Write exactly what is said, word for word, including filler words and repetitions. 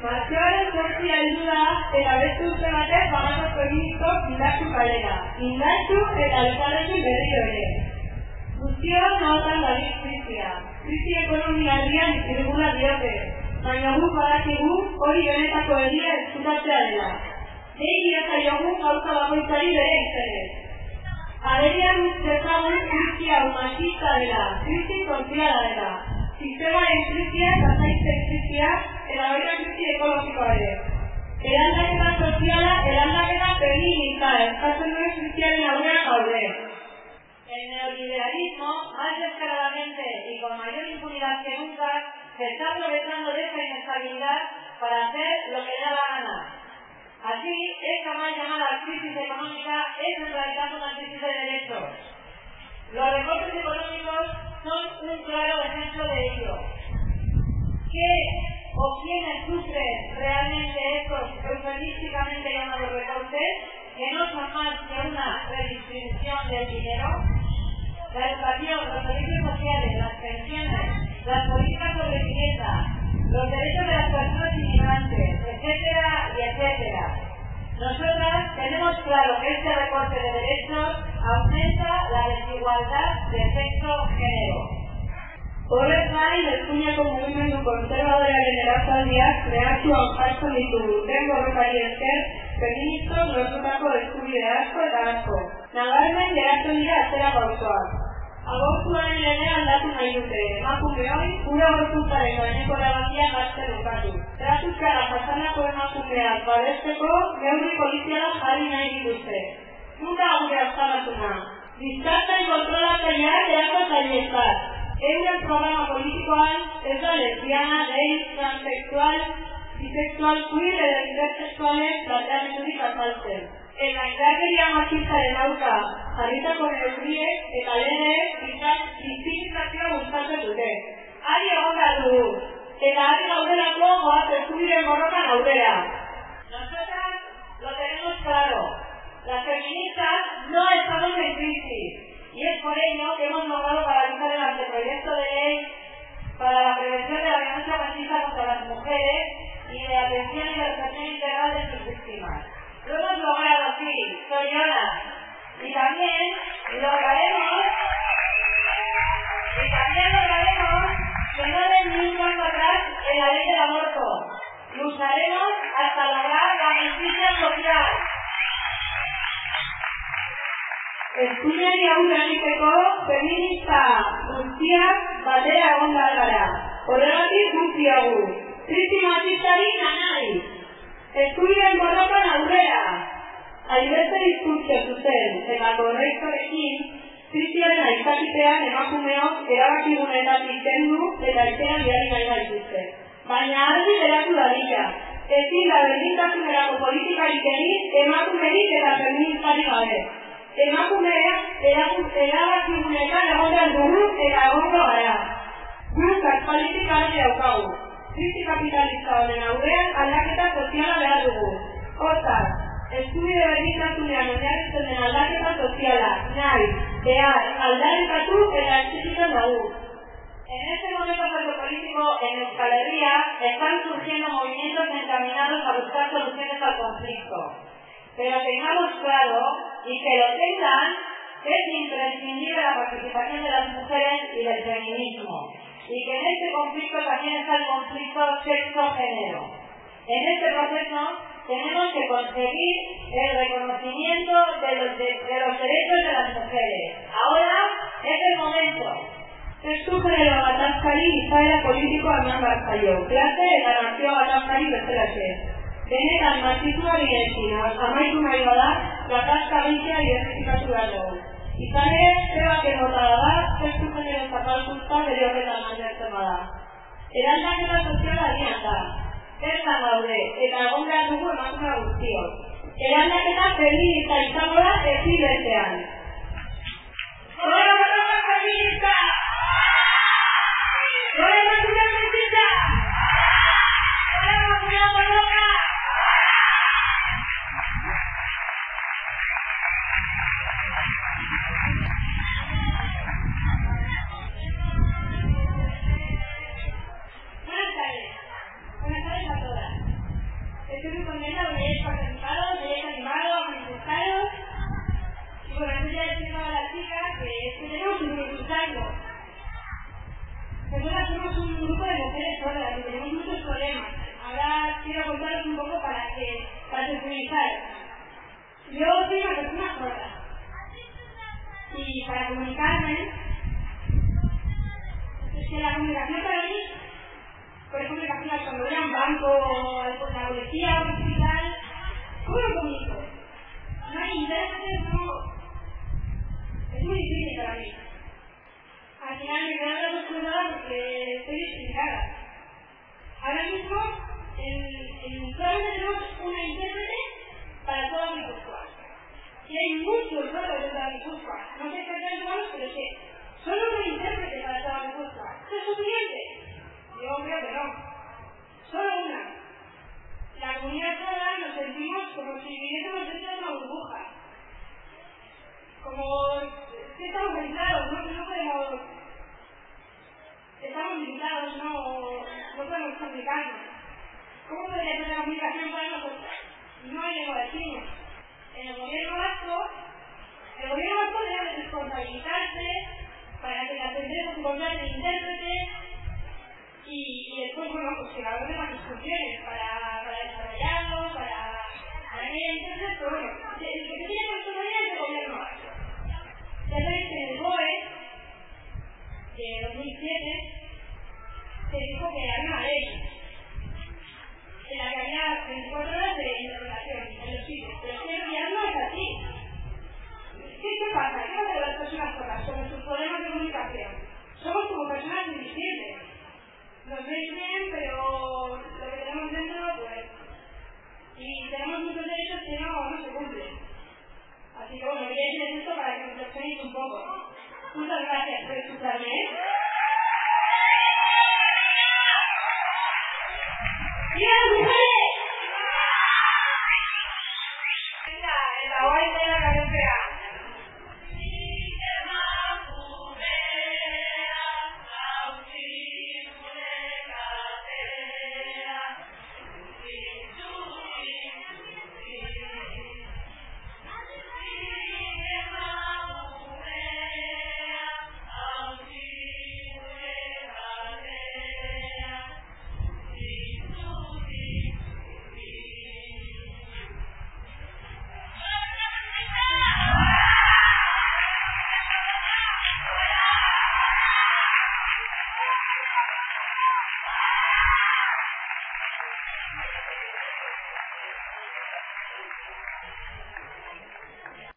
Martxoaren zortzi heldu da eta beste urte batek banato feministok indartu kalera. Indartu eta elkarrekin berriro ere. Guztioa nahotan dabil krizia. Krisi ekonomia aldian izirugula diote. Baina guk badakigu hori benetako egia ezkutatzea dela. Dei diosa jogu gauza bakoitzari bere izanez. Aderian dezagun krizia humanista dela, krisi soziala dela. Sistemaren krizia eta zaizten krizia eta baita krisi ekologikoa ere. Eraldaketa soziala, eraldaketa feminista, eskatzen duen kriziaren aurrean gaude. El neoliberalismo, más descaradamente y con mayor impunidad que nunca, se está aprovechando de esta inestabilidad para hacer lo que le da la gana. Así, esta mal llamada crisis económica es en realidad una crisis de derechos. Los recortes económicos son un claro ejemplo de ello. ¿Qué o quiénes sufren realmente estos eufemísticamente llamados recortes, que no son más que una redistribución del dinero? La educación, los servicios sociales, las pensiones, las políticas sobre vivienda, los derechos de las personas inmigrantes, etcétera y etcétera. Nosotras tenemos claro que este recorte de derechos aumenta la desigualdad de sexo-género. Horrez gain, Eskuinako mugimendu konserbadorearen erazaldiak kreatuan jartzen ditugu den borrokari esker, feministok lortutako eskubide asko eta asko. Nabarmen geratzen dira atzera gauzoak. Agortuaren ere aldatu nahi dute, emakumeoi, gure gorputzaren gaineko erabakia gazten ukatu. Tratuskara jasanako emakumeak babesteko, neurri polizialak jarri nahi dituzte. Nunca gure azkamatuna. Bizkartzen kontrolatzaileak erako zailezat. Euren programa politikoan ez da lesbiana, gay, transexual, bisexual, queer edo intersexualen planteamendurik azaltzen. Eta indarkeria matxistaren aurka jarritako neurriek eta lehenek bizitizazioa bultzatzen dute. Ari egon behar dugu, eta ari gaudelako goaz eskubiren borrokan aurrera. Nosotras lo tenemos claro. Las feministas no estamos en crisis. Y es por ello que hemos logrado paralizar el anteproyecto de ley para la prevención de la violencia machista contra las mujeres y de atención y realización integral de sus víctimas. Lo hemos logrado, sí, soy Jonas. Y también lograremos, y también lograremos que no den ni un paso atrás en la ley del aborto. Lucharemos hasta lograr la justicia social. Eskuinari aurre egiteko feminista guztiak batera egon behar gara. Horregatik guztiagu. Krisi matxistari nanai. Eskubideen borrokan aurrera. Hainbeste diskurtso zuzen eta korrektorekin krisiaren aitzakipean emakumeok erabakigunetatik kendu eta etxean bihari nahi gaituzte. Baina argi geratu dadila. Ezin da berdintasunerako politikarik egin emakumerik eta feministarik gabe. Emakumeak erabakigunetan egon behar dugu eta egongo gara. Guk aspalditik argi daukagu. Krisi kapitalista honen aurrean aldaketa soziala behar dugu. Hortaz, eskubide berdintasunean oinarritzen den aldaketa soziala, nahi, behar, aldarrikatu eta exigitzen dugu. En este momento sociopolítico en Euskal Herria están surgiendo movimientos encaminados a buscar soluciones al conflicto. Pero tengamos claro, y que lo tengan, que es imprescindible la participación de las mujeres y del feminismo. Y que en este conflicto también está el conflicto sexo-género. En este proceso tenemos que conseguir el reconocimiento de los, de, de los derechos de las mujeres. Ahora es el momento. Testu genero gatazkari izaera politikoa eman behar zaio. Klase eta nazio gatazkari bezalaxe. Benetan matxismoa bidekin, amaitu nahi bada, gatazka bintzea identifikatu behar dugu. Izan ere, zebak errotada da, testu genero zapalkuntza bere horretan mangertzen bada. Eraldaketa soziala dian da. Zertan daude, eta egon behar dugu emakume guztiok. Eraldaketa feminista izango da ezin betean. Gora borroka feminista! Gora emakume feminista! Gora emakume borroka! Buenas tardes. Buenas tardes a todas. Yo soy una persona sorda. Y para comunicarme, es que la comunicación para mí, por ejemplo, imagina cuando voy a un banco o a la policía o un hospital, ¿cómo lo comunico? No hay intérprete, no. Es muy difícil para mí. Al final me quedo acostumbrada porque estoy explicada. Ahora mismo, en, en solamente tenemos una intérprete para toda Guipúzcoa. Y hay muchos sordos dentro de Guipúzcoa. No sé exactamente cuántos, pero sí. Solo una intérprete para toda Guipúzcoa. ¿Esto es suficiente? Yo creo que no. Solo una. La comunidad sorda nos sentimos como si viviésemos dentro de una burbuja. Como si estamos aislados, no, no podemos... Estamos limitados, no, no podemos comunicarnos. ¿Cómo podría ser la comunicación para nosotros? No hay lengua de signos. En el gobierno vasco, el gobierno vasco debe responsabilizarse para que las empresas contraten intérpretes y, y después, bueno, pues que valoren las instrucciones para, para desarrollarlo, para, para que haya intérpretes, pero bueno, el que se tiene que responsabilizar es el gobierno vasco. Ya sabéis que en el B O E de dos mil siete se dijo que había una ley en la que había veinticuatro horas de interpretación en los sitios, pero es que ya no es así. ¿Qué, qué pasa? ¿Qué pasa con las personas sordas, con sus problemas de comunicación? Somos como personas invisibles. Nos veis bien, pero lo que tenemos dentro, pues... Y tenemos muchos derechos que no, no se cumplen. Así que bueno, quería decirles esto para que reflexionéis un poco. Muchas gracias por escucharme, ¿eh? ¡Viva las mujeres! Venga, en la guay de la cabecera.